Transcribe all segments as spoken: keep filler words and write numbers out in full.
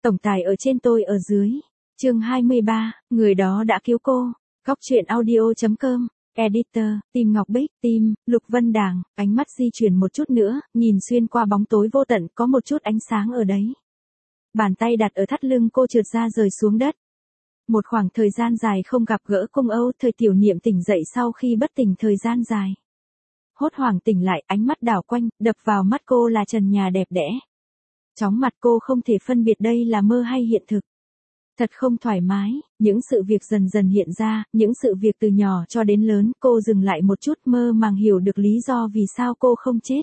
Tổng tài ở trên tôi ở dưới. Chương hai mươi ba, người đó đã cứu cô. Góc truyện audio chấm com. Editor, Tim Ngọc Bích, Tim, Lục Vân Đàng, ánh mắt di chuyển một chút nữa, nhìn xuyên qua bóng tối vô tận, có một chút ánh sáng ở đấy. Bàn tay đặt ở thắt lưng cô trượt ra rời xuống đất. Một khoảng thời gian dài không gặp gỡ Cung Âu, Thời Tiểu Niệm tỉnh dậy sau khi bất tỉnh thời gian dài. Hốt hoảng tỉnh lại, ánh mắt đảo quanh, đập vào mắt cô là trần nhà đẹp đẽ. Chóng mặt cô không thể phân biệt đây là mơ hay hiện thực. Thật không thoải mái, những sự việc dần dần hiện ra, những sự việc từ nhỏ cho đến lớn, cô dừng lại một chút mơ màng hiểu được lý do vì sao cô không chết.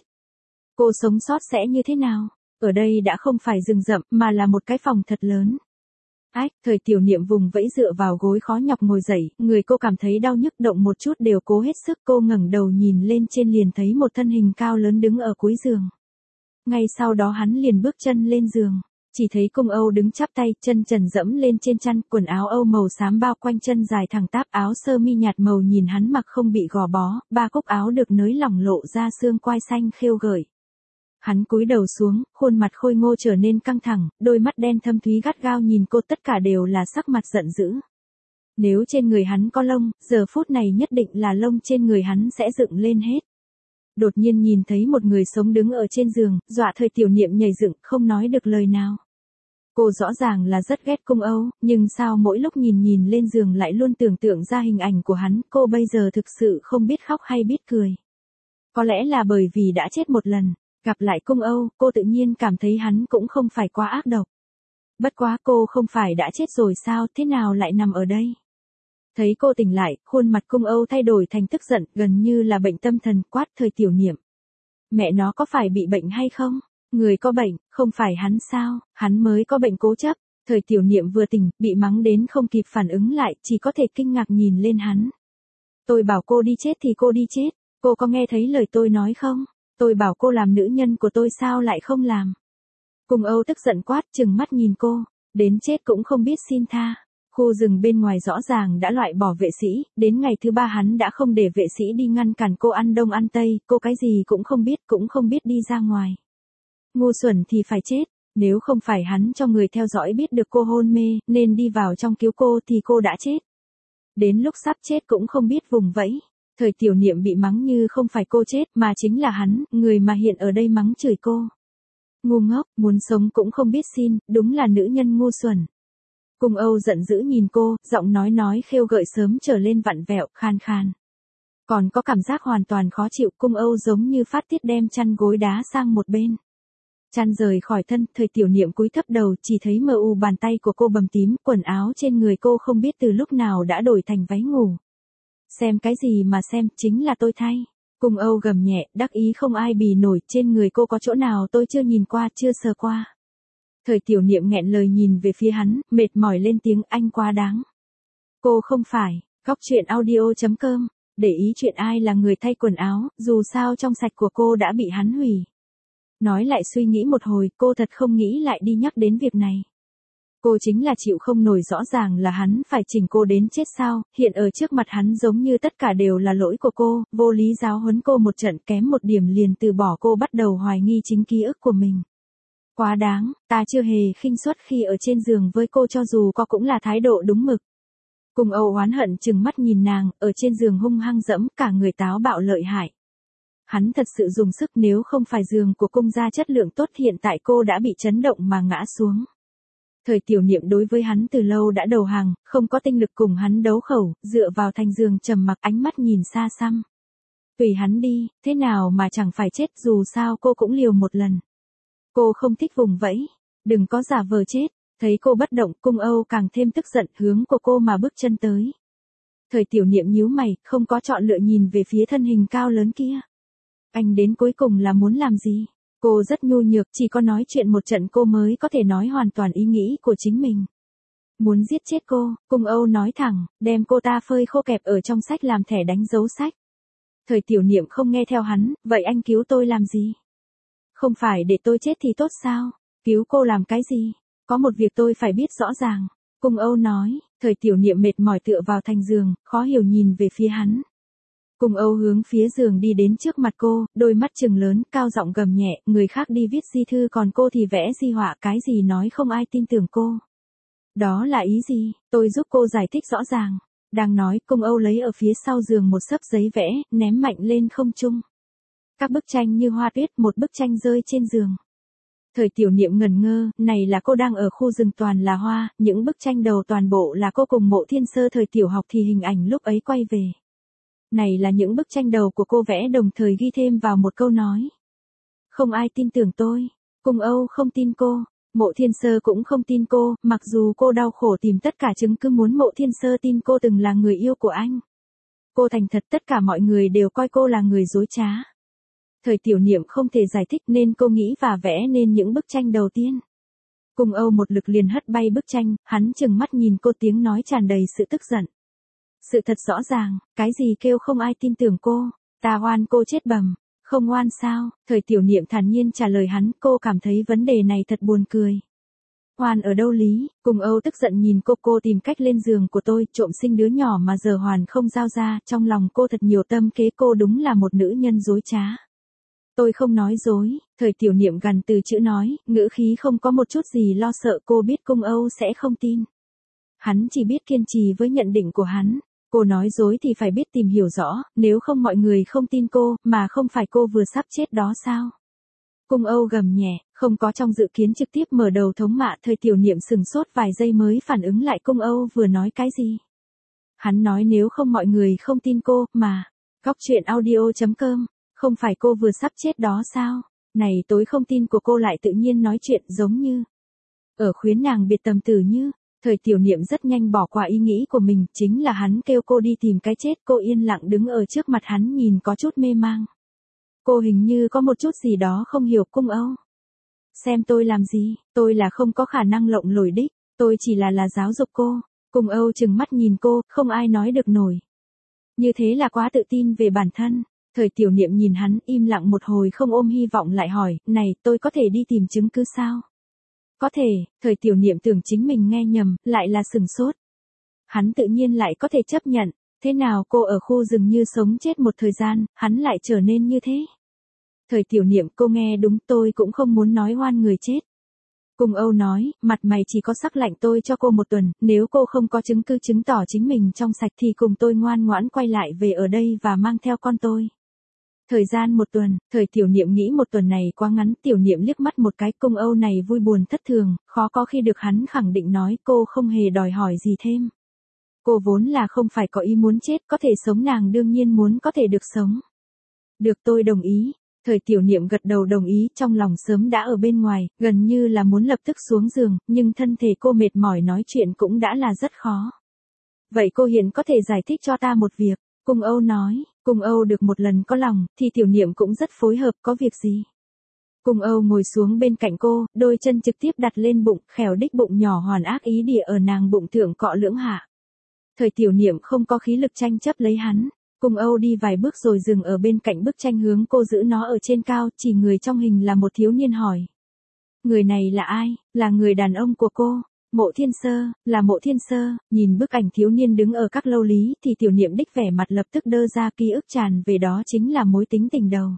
Cô sống sót sẽ như thế nào? Ở đây đã không phải rừng rậm mà là một cái phòng thật lớn. Ách, Thời Tiểu Niệm vùng vẫy dựa vào gối khó nhọc ngồi dậy, người cô cảm thấy đau nhức động một chút đều cố hết sức. Cô ngẩng đầu nhìn lên trên liền thấy một thân hình cao lớn đứng ở cuối giường. Ngay sau đó hắn liền bước chân lên giường. Chỉ thấy Cung Âu đứng chắp tay, chân trần dẫm lên trên chăn, quần áo Âu màu xám bao quanh chân dài thẳng tắp, áo sơ mi nhạt màu nhìn hắn mặc không bị gò bó, ba cúc áo được nới lỏng lộ ra xương quai xanh khêu gợi. Hắn cúi đầu xuống, khuôn mặt khôi ngô trở nên căng thẳng, đôi mắt đen thâm thúy gắt gao nhìn cô, tất cả đều là sắc mặt giận dữ. Nếu trên người hắn có lông, giờ phút này nhất định là lông trên người hắn sẽ dựng lên hết. Đột nhiên nhìn thấy một người sống đứng ở trên giường, dọa Thời Tiểu Niệm nhảy dựng, không nói được lời nào. Cô rõ ràng là rất ghét Cung Âu, nhưng sao mỗi lúc nhìn nhìn lên giường lại luôn tưởng tượng ra hình ảnh của hắn, cô bây giờ thực sự không biết khóc hay biết cười. Có lẽ là bởi vì đã chết một lần, gặp lại Cung Âu, cô tự nhiên cảm thấy hắn cũng không phải quá ác độc. Bất quá cô không phải đã chết rồi sao, thế nào lại nằm ở đây? Thấy cô tỉnh lại, khuôn mặt Cung Âu thay đổi thành tức giận, gần như là bệnh tâm thần, quát Thời Tiểu Niệm. Mẹ nó có phải bị bệnh hay không? Người có bệnh, không phải hắn sao, hắn mới có bệnh cố chấp. Thời Tiểu Niệm vừa tỉnh, bị mắng đến không kịp phản ứng lại, chỉ có thể kinh ngạc nhìn lên hắn. Tôi bảo cô đi chết thì cô đi chết, cô có nghe thấy lời tôi nói không? Tôi bảo cô làm nữ nhân của tôi sao lại không làm? Cung Âu tức giận quát, trừng mắt nhìn cô, đến chết cũng không biết xin tha. Khu rừng bên ngoài rõ ràng đã loại bỏ vệ sĩ, đến ngày thứ ba hắn đã không để vệ sĩ đi ngăn cản cô ăn đông ăn tây, cô cái gì cũng không biết, cũng không biết đi ra ngoài. Ngu xuẩn thì phải chết, nếu không phải hắn cho người theo dõi biết được cô hôn mê, nên đi vào trong cứu cô thì cô đã chết. Đến lúc sắp chết cũng không biết vùng vẫy. Thời Tiểu Niệm bị mắng như không phải cô chết mà chính là hắn, người mà hiện ở đây mắng chửi cô. Ngu ngốc, muốn sống cũng không biết xin, đúng là nữ nhân ngu xuẩn. Cung Âu giận dữ nhìn cô, giọng nói nói khêu gợi sớm trở lên vặn vẹo, khan khan. Còn có cảm giác hoàn toàn khó chịu, Cung Âu giống như phát tiết đem chăn gối đá sang một bên. Chăn rời khỏi thân, Thời Tiểu Niệm cúi thấp đầu, chỉ thấy mờ u bàn tay của cô bầm tím, quần áo trên người cô không biết từ lúc nào đã đổi thành váy ngủ. Xem cái gì mà xem, chính là tôi thay. Cung Âu gầm nhẹ, đắc ý không ai bì nổi, trên người cô có chỗ nào tôi chưa nhìn qua, chưa sờ qua. Thời Tiểu Niệm nghẹn lời nhìn về phía hắn, mệt mỏi lên tiếng, anh quá đáng. Cô không phải. Góc truyện audio chấm com. Để ý chuyện ai là người thay quần áo, dù sao trong sạch của cô đã bị hắn hủy. Nói lại suy nghĩ một hồi, cô thật không nghĩ lại đi nhắc đến việc này. Cô chính là chịu không nổi, rõ ràng là hắn phải chỉnh cô đến chết sao, hiện ở trước mặt hắn giống như tất cả đều là lỗi của cô, vô lý giáo huấn cô một trận, kém một điểm liền từ bỏ cô, bắt đầu hoài nghi chính ký ức của mình. Quá đáng, ta chưa hề khinh suất khi ở trên giường với cô, cho dù có cũng là thái độ đúng mực. Cung Âu oán hận chừng mắt nhìn nàng, ở trên giường hung hăng dẫm, cả người táo bạo lợi hại. Hắn thật sự dùng sức, nếu không phải giường của cung gia chất lượng tốt hiện tại cô đã bị chấn động mà ngã xuống. Thời Tiểu Niệm đối với hắn từ lâu đã đầu hàng, không có tinh lực cùng hắn đấu khẩu, dựa vào thành giường trầm mặc, ánh mắt nhìn xa xăm. Tùy hắn đi, thế nào mà chẳng phải chết, dù sao cô cũng liều một lần. Cô không thích vùng vẫy, đừng có giả vờ chết. Thấy cô bất động, Cung Âu càng thêm tức giận, hướng của cô mà bước chân tới. Thời Tiểu Niệm nhíu mày, không có chọn lựa nhìn về phía thân hình cao lớn kia. Anh đến cuối cùng là muốn làm gì? Cô rất nhu nhược, chỉ có nói chuyện một trận cô mới có thể nói hoàn toàn ý nghĩ của chính mình. Muốn giết chết cô, Cung Âu nói thẳng, đem cô ta phơi khô kẹp ở trong sách làm thẻ đánh dấu sách. Thời Tiểu Niệm không nghe theo hắn, vậy anh cứu tôi làm gì? Không phải để tôi chết thì tốt sao? Cứu cô làm cái gì? Có một việc tôi phải biết rõ ràng. Cung Âu nói. Thời Tiểu Niệm mệt mỏi tựa vào thành giường, khó hiểu nhìn về phía hắn. Cung Âu hướng phía giường đi đến trước mặt cô, đôi mắt trừng lớn, cao giọng gầm nhẹ, người khác đi viết di thư còn cô thì vẽ di họa, cái gì nói không ai tin tưởng cô. Đó là ý gì, tôi giúp cô giải thích rõ ràng. Đang nói, Cung Âu lấy ở phía sau giường một xấp giấy vẽ, ném mạnh lên không trung. Các bức tranh như hoa tuyết, một bức tranh rơi trên giường. Thời Tiểu Niệm ngẩn ngơ, này là cô đang ở khu rừng toàn là hoa, những bức tranh đầu toàn bộ là cô cùng Mộ Thiên Sơ thời tiểu học thì hình ảnh lúc ấy quay về. Này là những bức tranh đầu của cô vẽ đồng thời ghi thêm vào một câu nói. Không ai tin tưởng tôi. Cung Âu không tin cô. Mộ Thiên Sơ cũng không tin cô, mặc dù cô đau khổ tìm tất cả chứng cứ muốn Mộ Thiên Sơ tin cô từng là người yêu của anh. Cô thành thật, tất cả mọi người đều coi cô là người dối trá. Thời Tiểu Niệm không thể giải thích nên cô nghĩ và vẽ nên những bức tranh đầu tiên. Cung Âu một lực liền hất bay bức tranh, hắn trừng mắt nhìn cô, tiếng nói tràn đầy sự tức giận. Sự thật rõ ràng, cái gì kêu không ai tin tưởng cô, ta oan cô chết bầm, không oan sao? Thời Tiểu Niệm thản nhiên trả lời hắn, cô cảm thấy vấn đề này thật buồn cười. Oan ở đâu lý? Cung Âu tức giận nhìn cô, cô tìm cách lên giường của tôi, trộm sinh đứa nhỏ mà giờ hoàn không giao ra, trong lòng cô thật nhiều tâm kế, cô đúng là một nữ nhân dối trá. Tôi không nói dối, Thời Tiểu Niệm gằn từ chữ nói, ngữ khí không có một chút gì lo sợ, cô biết Cung Âu sẽ không tin. Hắn chỉ biết kiên trì với nhận định của hắn. Cô nói dối thì phải biết tìm hiểu rõ, nếu không mọi người không tin cô, mà không phải cô vừa sắp chết đó sao? Cung Âu gầm nhẹ, không có trong dự kiến trực tiếp mở đầu thống mạ. Thời Tiểu Niệm sừng sốt vài giây mới phản ứng lại Cung Âu vừa nói cái gì. Hắn nói nếu không mọi người không tin cô, mà. Góc truyện audio chấm com, không phải cô vừa sắp chết đó sao? Này tối không tin của cô lại tự nhiên nói chuyện giống như. Ở khuyến nàng biệt tầm tử như. Thời Tiểu Niệm rất nhanh bỏ qua ý nghĩ của mình, chính là hắn kêu cô đi tìm cái chết, cô yên lặng đứng ở trước mặt hắn nhìn có chút mê mang. Cô hình như có một chút gì đó không hiểu. Cung Âu. Xem tôi làm gì, tôi là không có khả năng lộng lổi đích, tôi chỉ là là giáo dục cô. Cung Âu trừng mắt nhìn cô, không ai nói được nổi. Như thế là quá tự tin về bản thân. Thời Tiểu Niệm nhìn hắn im lặng một hồi không ôm hy vọng lại hỏi, này tôi có thể đi tìm chứng cứ sao? Có thể, Thời Tiểu Niệm tưởng chính mình nghe nhầm, lại là sừng sốt. Hắn tự nhiên lại có thể chấp nhận, thế nào cô ở khu rừng như sống chết một thời gian, hắn lại trở nên như thế. Thời Tiểu Niệm, cô nghe đúng, tôi cũng không muốn nói oan người chết. Cung Âu nói, mặt mày chỉ có sắc lạnh, tôi cho cô một tuần, nếu cô không có chứng cứ chứng tỏ chính mình trong sạch thì cùng tôi ngoan ngoãn quay lại về ở đây và mang theo con tôi. Thời gian một tuần, Thời Tiểu Niệm nghĩ một tuần này quá ngắn, Tiểu Niệm liếc mắt một cái, Cung Âu này vui buồn thất thường, khó có khi được hắn khẳng định nói, cô không hề đòi hỏi gì thêm. Cô vốn là không phải có ý muốn chết, có thể sống nàng đương nhiên muốn có thể được sống. Được, tôi đồng ý. Thời Tiểu Niệm gật đầu đồng ý, trong lòng sớm đã ở bên ngoài, gần như là muốn lập tức xuống giường, nhưng thân thể cô mệt mỏi nói chuyện cũng đã là rất khó. Vậy cô hiện có thể giải thích cho ta một việc. Cung Âu nói, Cung Âu được một lần có lòng, thì Tiểu Niệm cũng rất phối hợp, có việc gì? Cung Âu ngồi xuống bên cạnh cô, đôi chân trực tiếp đặt lên bụng, khèo đích bụng nhỏ hoàn ác ý địa ở nàng bụng thượng cọ lưỡng hạ. Thời Tiểu Niệm không có khí lực tranh chấp lấy hắn. Cung Âu đi vài bước rồi dừng ở bên cạnh bức tranh hướng cô giữ nó ở trên cao, chỉ người trong hình là một thiếu niên hỏi. Người này là ai? Là người đàn ông của cô. Mộ Thiên Sơ, là Mộ Thiên Sơ. Nhìn bức ảnh thiếu niên đứng ở các lâu lý thì Tiểu Niệm đích vẻ mặt lập tức đơ ra, ký ức tràn về, đó chính là mối tính tình đầu.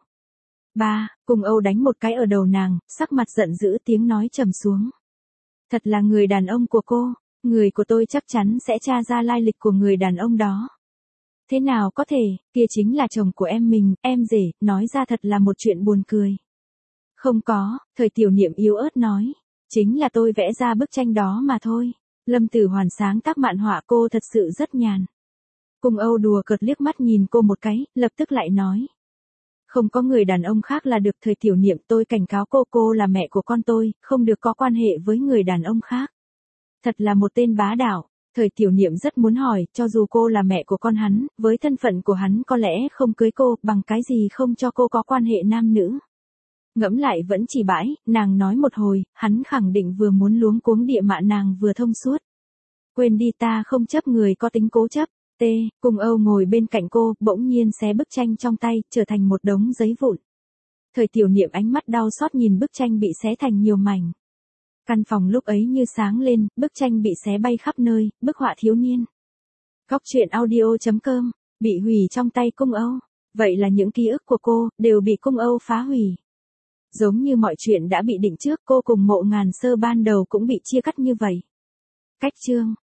Ba, Cung Âu đánh một cái ở đầu nàng, sắc mặt giận dữ, tiếng nói trầm xuống. Thật là người đàn ông của cô, người của tôi chắc chắn sẽ tra ra lai lịch của người đàn ông đó. Thế nào có thể, kia chính là chồng của em mình, em rể, nói ra thật là một chuyện buồn cười. Không có, Thời Tiểu Niệm yếu ớt nói. Chính là tôi vẽ ra bức tranh đó mà thôi. Lâm Tử Hoàn sáng tác mạn họa, cô thật sự rất nhàn. Cung Âu đùa cợt liếc mắt nhìn cô một cái, lập tức lại nói. Không có người đàn ông khác là được. Thời Tiểu Niệm, tôi cảnh cáo cô, cô là mẹ của con tôi, không được có quan hệ với người đàn ông khác. Thật là một tên bá đạo. Thời Tiểu Niệm rất muốn hỏi, cho dù cô là mẹ của con hắn, với thân phận của hắn có lẽ không cưới cô, bằng cái gì không cho cô có quan hệ nam nữ. Ngẫm lại vẫn chỉ bãi, nàng nói một hồi, hắn khẳng định vừa muốn luống cuống địa mạ nàng vừa thông suốt. Quên đi, ta không chấp người có tính cố chấp. T, Cung Âu ngồi bên cạnh cô, bỗng nhiên xé bức tranh trong tay, trở thành một đống giấy vụn. Thời Tiểu Niệm ánh mắt đau xót nhìn bức tranh bị xé thành nhiều mảnh. Căn phòng lúc ấy như sáng lên, bức tranh bị xé bay khắp nơi, bức họa thiếu niên. Góc truyện audio chấm com bị hủy trong tay cung Âu. Vậy là những ký ức của cô, đều bị cung Âu phá hủy. Giống như mọi chuyện đã bị định trước, cô cùng Mộ Ngàn Sơ ban đầu cũng bị chia cắt như vậy. Cách chương